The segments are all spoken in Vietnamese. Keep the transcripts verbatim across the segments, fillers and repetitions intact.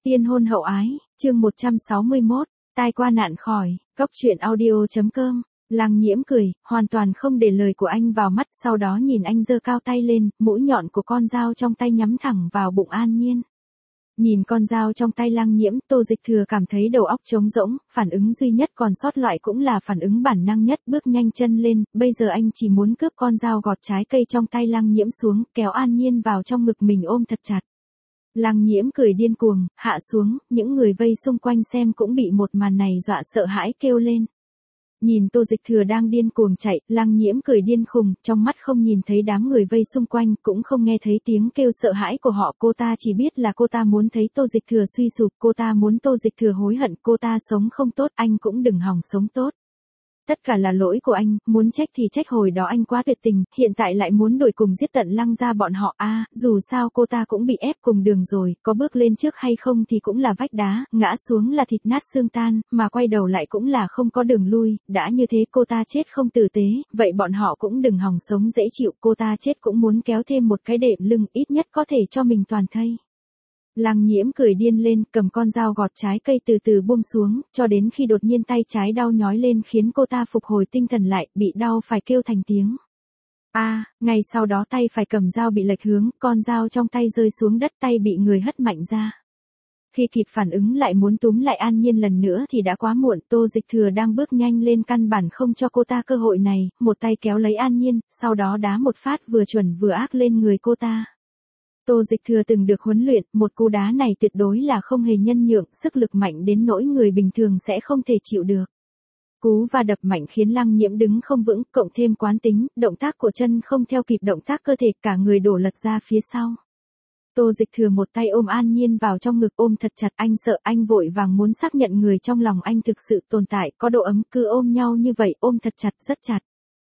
Tiên hôn hậu ái, chương một trăm sáu mươi mốt, tai qua nạn khỏi, cốc truyện audio chấm com. Lăng Nhiễm cười, hoàn toàn không để lời của anh vào mắt, sau đó nhìn anh giơ cao tay lên, mũi nhọn của con dao trong tay nhắm thẳng vào bụng An Nhiên. Nhìn con dao trong tay Lăng Nhiễm, Tô Dịch Thừa cảm thấy đầu óc trống rỗng, phản ứng duy nhất còn sót lại cũng là phản ứng bản năng nhất, bước nhanh chân lên, bây giờ anh chỉ muốn cướp con dao gọt trái cây trong tay Lăng Nhiễm xuống, kéo An Nhiên vào trong ngực mình ôm thật chặt. Lăng Nhiễm cười điên cuồng, hạ xuống, những người vây xung quanh xem cũng bị một màn này dọa sợ hãi kêu lên. Nhìn Tô Dịch Thừa đang điên cuồng chạy, Lăng Nhiễm cười điên khùng, trong mắt không nhìn thấy đám người vây xung quanh, cũng không nghe thấy tiếng kêu sợ hãi của họ, cô ta chỉ biết là cô ta muốn thấy Tô Dịch Thừa suy sụp, cô ta muốn Tô Dịch Thừa hối hận, cô ta sống không tốt, anh cũng đừng hòng sống tốt. Tất cả là lỗi của anh, muốn trách thì trách hồi đó anh quá tuyệt tình, hiện tại lại muốn đuổi cùng giết tận Lăng gia bọn họ a, à, dù sao cô ta cũng bị ép cùng đường rồi, có bước lên trước hay không thì cũng là vách đá, ngã xuống là thịt nát xương tan, mà quay đầu lại cũng là không có đường lui, đã như thế cô ta chết không tử tế, vậy bọn họ cũng đừng hòng sống dễ chịu, cô ta chết cũng muốn kéo thêm một cái đệm lưng, ít nhất có thể cho mình toàn thây. Lăng Nhiễm cười điên lên, cầm con dao gọt trái cây từ từ buông xuống, cho đến khi đột nhiên tay trái đau nhói lên khiến cô ta phục hồi tinh thần lại, bị đau phải kêu thành tiếng. A, à, ngay sau đó tay phải cầm dao bị lệch hướng, con dao trong tay rơi xuống đất, tay bị người hất mạnh ra. Khi kịp phản ứng lại muốn túm lại An Nhiên lần nữa thì đã quá muộn, Tô Dịch Thừa đang bước nhanh lên căn bản không cho cô ta cơ hội này, một tay kéo lấy An Nhiên, sau đó đá một phát vừa chuẩn vừa ác lên người cô ta. Tô Dịch Thừa từng được huấn luyện, một cú đá này tuyệt đối là không hề nhân nhượng, sức lực mạnh đến nỗi người bình thường sẽ không thể chịu được. Cú và đập mạnh khiến Lăng Nhiễm đứng không vững, cộng thêm quán tính, động tác của chân không theo kịp động tác cơ thể, cả người đổ lật ra phía sau. Tô Dịch Thừa một tay ôm An Nhiên vào trong ngực ôm thật chặt, anh sợ, anh vội vàng muốn xác nhận người trong lòng anh thực sự tồn tại, có độ ấm, cứ ôm nhau như vậy, ôm thật chặt, rất chặt.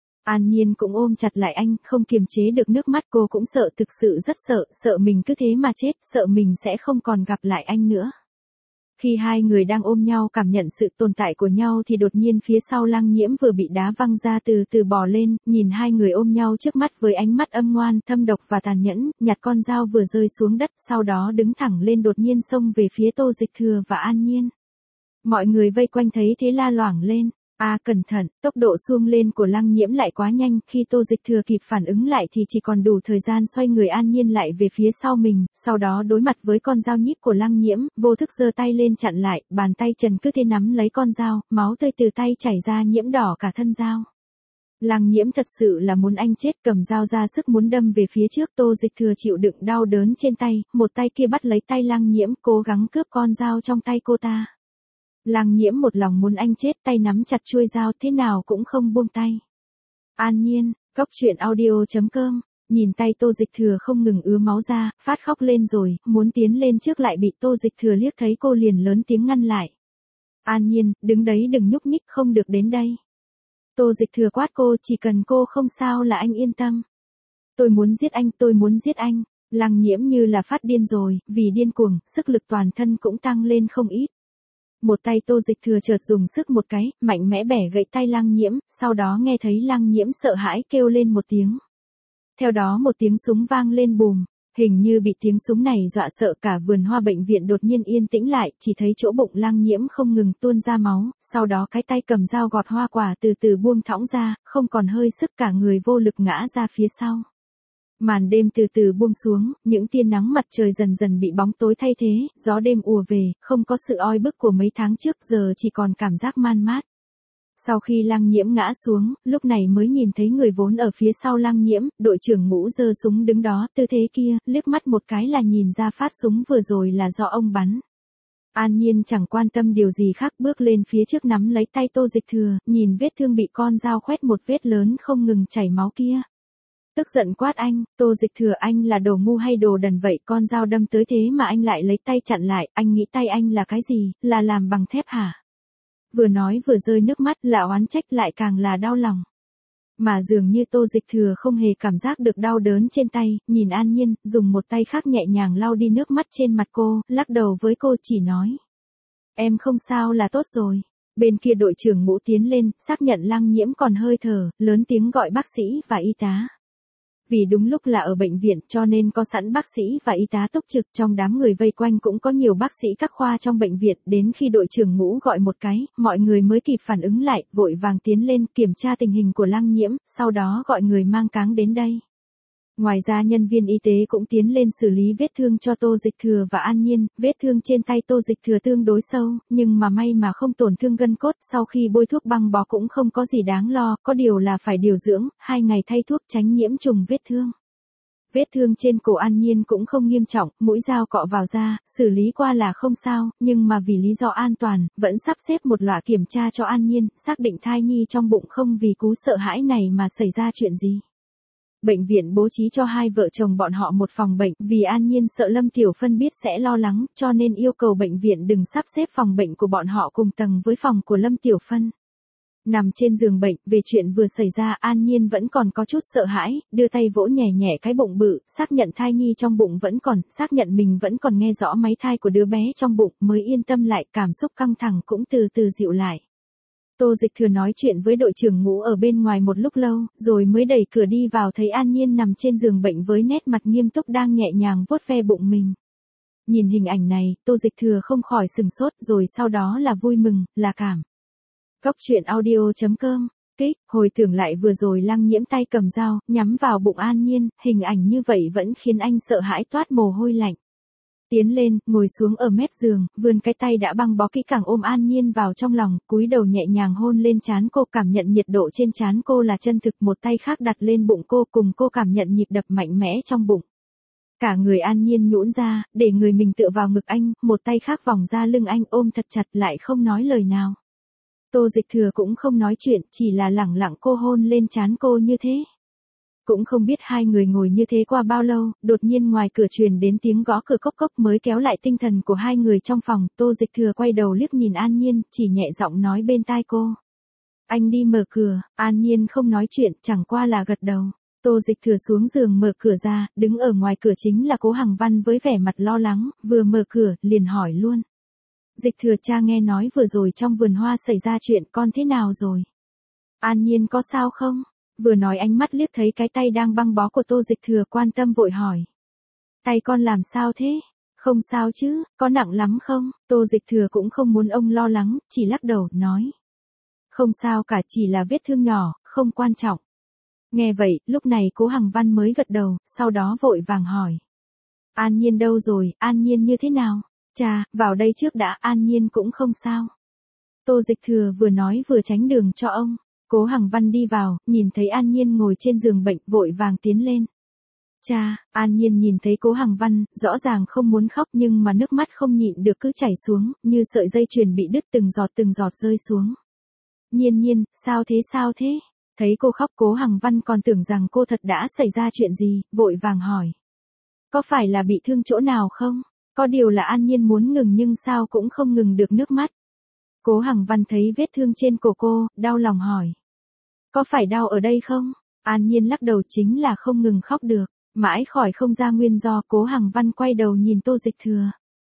An Nhiên cũng ôm chặt lại anh, không kiềm chế được nước mắt, cô cũng sợ, thực sự rất sợ, sợ mình cứ thế mà chết, sợ mình sẽ không còn gặp lại anh nữa. Khi hai người đang ôm nhau cảm nhận sự tồn tại của nhau thì đột nhiên phía sau Lăng Nhiễm vừa bị đá văng ra từ từ bò lên, nhìn hai người ôm nhau trước mắt với ánh mắt âm ngoan, thâm độc và tàn nhẫn, nhặt con dao vừa rơi xuống đất, sau đó đứng thẳng lên đột nhiên xông về phía Tô Dịch Thừa và An Nhiên. Mọi người vây quanh thấy thế la loảng lên. A à, cẩn thận, tốc độ xung lên của Lăng Nhiễm lại quá nhanh, khi Tô Dịch Thừa kịp phản ứng lại thì chỉ còn đủ thời gian xoay người An Nhiên lại về phía sau mình, sau đó đối mặt với con dao nhíp của Lăng Nhiễm, vô thức giơ tay lên chặn lại, bàn tay trần cứ thế nắm lấy con dao, máu tươi từ tay chảy ra nhiễm đỏ cả thân dao. Lăng Nhiễm thật sự là muốn anh chết, cầm dao ra sức muốn đâm về phía trước, Tô Dịch Thừa chịu đựng đau đớn trên tay, một tay kia bắt lấy tay Lăng Nhiễm, cố gắng cướp con dao trong tay cô ta. Lăng Nhiễm một lòng muốn anh chết, tay nắm chặt chuôi dao thế nào cũng không buông tay. An Nhiên, cốc truyện audio chấm com, nhìn tay Tô Dịch Thừa không ngừng ứa máu ra, phát khóc lên rồi, muốn tiến lên trước lại bị Tô Dịch Thừa liếc thấy cô liền lớn tiếng ngăn lại. An Nhiên, đứng đấy đừng nhúc nhích, không được đến đây. Tô Dịch Thừa quát cô, chỉ cần cô không sao là anh yên tâm. Tôi muốn giết anh, tôi muốn giết anh. Lăng Nhiễm như là phát điên rồi, vì điên cuồng, sức lực toàn thân cũng tăng lên không ít. Một tay Tô Dịch Thừa chợt dùng sức một cái, mạnh mẽ bẻ gãy tay Lăng Nhiễm, sau đó nghe thấy Lăng Nhiễm sợ hãi kêu lên một tiếng. Theo đó một tiếng súng vang lên bùm, hình như bị tiếng súng này dọa sợ cả vườn hoa bệnh viện đột nhiên yên tĩnh lại, chỉ thấy chỗ bụng Lăng Nhiễm không ngừng tuôn ra máu, sau đó cái tay cầm dao gọt hoa quả từ từ buông thõng ra, không còn hơi sức, cả người vô lực ngã ra phía sau. Màn đêm từ từ buông xuống, những tia nắng mặt trời dần dần bị bóng tối thay thế, gió đêm ùa về, không có sự oi bức của mấy tháng trước, giờ chỉ còn cảm giác man mát. Sau khi Lăng Nhiễm ngã xuống, lúc này mới nhìn thấy người vốn ở phía sau Lăng Nhiễm, đội trưởng Ngũ giơ súng đứng đó, tư thế kia, liếc mắt một cái là nhìn ra phát súng vừa rồi là do ông bắn. An Nhiên chẳng quan tâm điều gì khác, bước lên phía trước nắm lấy tay Tô Dịch Thừa, nhìn vết thương bị con dao khoét một vết lớn không ngừng chảy máu kia. Tức giận quát anh, Tô Dịch Thừa, anh là đồ ngu hay đồ đần vậy, con dao đâm tới thế mà anh lại lấy tay chặn lại, anh nghĩ tay anh là cái gì, là làm bằng thép hả? Vừa nói vừa rơi nước mắt, là oán trách lại càng là đau lòng. Mà dường như Tô Dịch Thừa không hề cảm giác được đau đớn trên tay, nhìn An Nhiên, dùng một tay khác nhẹ nhàng lau đi nước mắt trên mặt cô, lắc đầu với cô chỉ nói. Em không sao là tốt rồi. Bên kia đội trưởng Ngũ tiến lên, xác nhận Lăng Nhiễm còn hơi thở, lớn tiếng gọi bác sĩ và y tá. Vì đúng lúc là ở bệnh viện cho nên có sẵn bác sĩ và y tá túc trực, trong đám người vây quanh cũng có nhiều bác sĩ các khoa trong bệnh viện, đến khi đội trưởng Ngũ gọi một cái, mọi người mới kịp phản ứng lại, vội vàng tiến lên kiểm tra tình hình của Lăng Nhiễm, sau đó gọi người mang cáng đến đây. Ngoài ra nhân viên y tế cũng tiến lên xử lý vết thương cho Tô Dịch Thừa và An Nhiên, vết thương trên tay Tô Dịch Thừa tương đối sâu, nhưng mà may mà không tổn thương gân cốt, sau khi bôi thuốc băng bó cũng không có gì đáng lo, có điều là phải điều dưỡng, hai ngày thay thuốc tránh nhiễm trùng vết thương. Vết thương trên cổ An Nhiên cũng không nghiêm trọng, mũi dao cọ vào da, xử lý qua là không sao, nhưng mà vì lý do an toàn, vẫn sắp xếp một loạt kiểm tra cho An Nhiên, xác định thai nhi trong bụng không vì cú sợ hãi này mà xảy ra chuyện gì. Bệnh viện bố trí cho hai vợ chồng bọn họ một phòng bệnh, vì An Nhiên sợ Lâm Tiểu Phân biết sẽ lo lắng, cho nên yêu cầu bệnh viện đừng sắp xếp phòng bệnh của bọn họ cùng tầng với phòng của Lâm Tiểu Phân. Nằm trên giường bệnh, về chuyện vừa xảy ra An Nhiên vẫn còn có chút sợ hãi, đưa tay vỗ nhẹ nhẹ cái bụng bự, xác nhận thai nhi trong bụng vẫn còn, xác nhận mình vẫn còn nghe rõ máy thai của đứa bé trong bụng, mới yên tâm lại, cảm xúc căng thẳng cũng từ từ dịu lại. Tô Dịch Thừa nói chuyện với đội trưởng Ngũ ở bên ngoài một lúc lâu, rồi mới đẩy cửa đi vào thấy An Nhiên nằm trên giường bệnh với nét mặt nghiêm túc đang nhẹ nhàng vuốt ve bụng mình. Nhìn hình ảnh này, Tô Dịch Thừa không khỏi sừng sốt, rồi sau đó là vui mừng, là cảm. Cốc truyện audio chấm com, kích, hồi tưởng lại vừa rồi Lăng Nhiễm tay cầm dao, nhắm vào bụng An Nhiên, hình ảnh như vậy vẫn khiến anh sợ hãi toát mồ hôi lạnh. Tiến lên, ngồi xuống ở mép giường, vươn cái tay đã băng bó kỹ càng ôm An Nhiên vào trong lòng, cúi đầu nhẹ nhàng hôn lên trán cô, cảm nhận nhiệt độ trên trán cô là chân thực, một tay khác đặt lên bụng cô, cùng cô cảm nhận nhịp đập mạnh mẽ trong bụng. Cả người An Nhiên nhũn ra, để người mình tựa vào ngực anh, một tay khác vòng ra lưng anh ôm thật chặt lại không nói lời nào. Tô Dịch Thừa cũng không nói chuyện, chỉ là lẳng lặng cô hôn lên trán cô như thế. Cũng không biết hai người ngồi như thế qua bao lâu, đột nhiên ngoài cửa truyền đến tiếng gõ cửa cốc cốc mới kéo lại tinh thần của hai người trong phòng. Tô Dịch Thừa quay đầu liếc nhìn An Nhiên, chỉ nhẹ giọng nói bên tai cô. Anh đi mở cửa. An Nhiên không nói chuyện, chẳng qua là gật đầu. Tô Dịch Thừa xuống giường mở cửa ra, đứng ở ngoài cửa chính là Cố Hằng Văn với vẻ mặt lo lắng, vừa mở cửa, liền hỏi luôn. Dịch Thừa, cha nghe nói vừa rồi trong vườn hoa xảy ra chuyện, con thế nào rồi? An Nhiên có sao không? Vừa nói ánh mắt liếc thấy cái tay đang băng bó của Tô Dịch Thừa, quan tâm vội hỏi. Tay con làm sao thế? Không sao chứ, có nặng lắm không? Tô Dịch Thừa cũng không muốn ông lo lắng, chỉ lắc đầu, nói. Không sao cả, chỉ là vết thương nhỏ, không quan trọng. Nghe vậy, lúc này Cố Hằng Văn mới gật đầu, sau đó vội vàng hỏi. An Nhiên đâu rồi, An Nhiên như thế nào? Cha, vào đây trước đã, An Nhiên cũng không sao. Tô Dịch Thừa vừa nói vừa tránh đường cho ông. Cố Hằng Văn đi vào, nhìn thấy An Nhiên ngồi trên giường bệnh, vội vàng tiến lên. Cha, An Nhiên nhìn thấy Cố Hằng Văn, rõ ràng không muốn khóc nhưng mà nước mắt không nhịn được cứ chảy xuống, như sợi dây chuyền bị đứt từng giọt từng giọt rơi xuống. Nhiên Nhiên, sao thế sao thế? Thấy cô khóc Cố Hằng Văn còn tưởng rằng cô thật đã xảy ra chuyện gì, vội vàng hỏi. Có phải là bị thương chỗ nào không? Có điều là An Nhiên muốn ngừng nhưng sao cũng không ngừng được nước mắt. Cố Hằng Văn thấy vết thương trên cổ cô, đau lòng hỏi. Có phải đau ở đây không? An Nhiên lắc đầu, chính là không ngừng khóc được. Mãi khỏi không ra nguyên do. Cố Hằng Văn quay đầu nhìn Tô Dịch Thừa.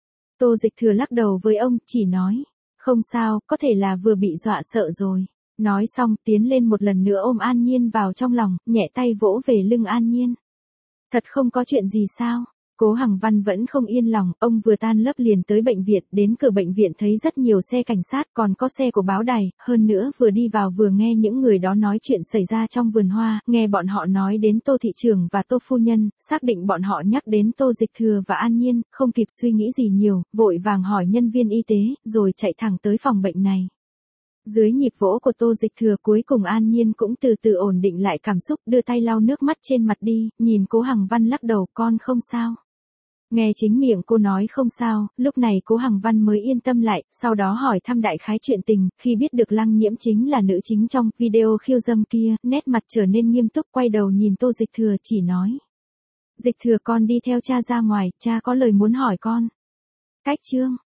Tô Dịch Thừa lắc đầu với ông, chỉ nói. Không sao, có thể là vừa bị dọa sợ rồi. Nói xong tiến lên một lần nữa ôm An Nhiên vào trong lòng, nhẹ tay vỗ về lưng An Nhiên. Thật không có chuyện gì sao? Cố Hằng Văn vẫn không yên lòng, ông vừa tan lớp liền tới bệnh viện, đến cửa bệnh viện thấy rất nhiều xe cảnh sát, còn có xe của báo đài, hơn nữa vừa đi vào vừa nghe những người đó nói chuyện xảy ra trong vườn hoa, nghe bọn họ nói đến Tô thị trưởng và Tô phu nhân, xác định bọn họ nhắc đến Tô Dịch Thừa và An Nhiên, không kịp suy nghĩ gì nhiều, vội vàng hỏi nhân viên y tế, rồi chạy thẳng tới phòng bệnh này. Dưới nhịp vỗ của Tô Dịch Thừa cuối cùng An Nhiên cũng từ từ ổn định lại cảm xúc, đưa tay lau nước mắt trên mặt đi, nhìn Cố Hằng Văn lắc đầu, con không sao. Nghe chính miệng cô nói không sao, lúc này Cố Hằng Văn mới yên tâm lại, sau đó hỏi thăm đại khái chuyện tình, khi biết được Lăng Nhiễm chính là nữ chính trong video khiêu dâm kia, nét mặt trở nên nghiêm túc, quay đầu nhìn Tô Dịch Thừa chỉ nói. Dịch Thừa, con đi theo cha ra ngoài, cha có lời muốn hỏi con. Cách chương.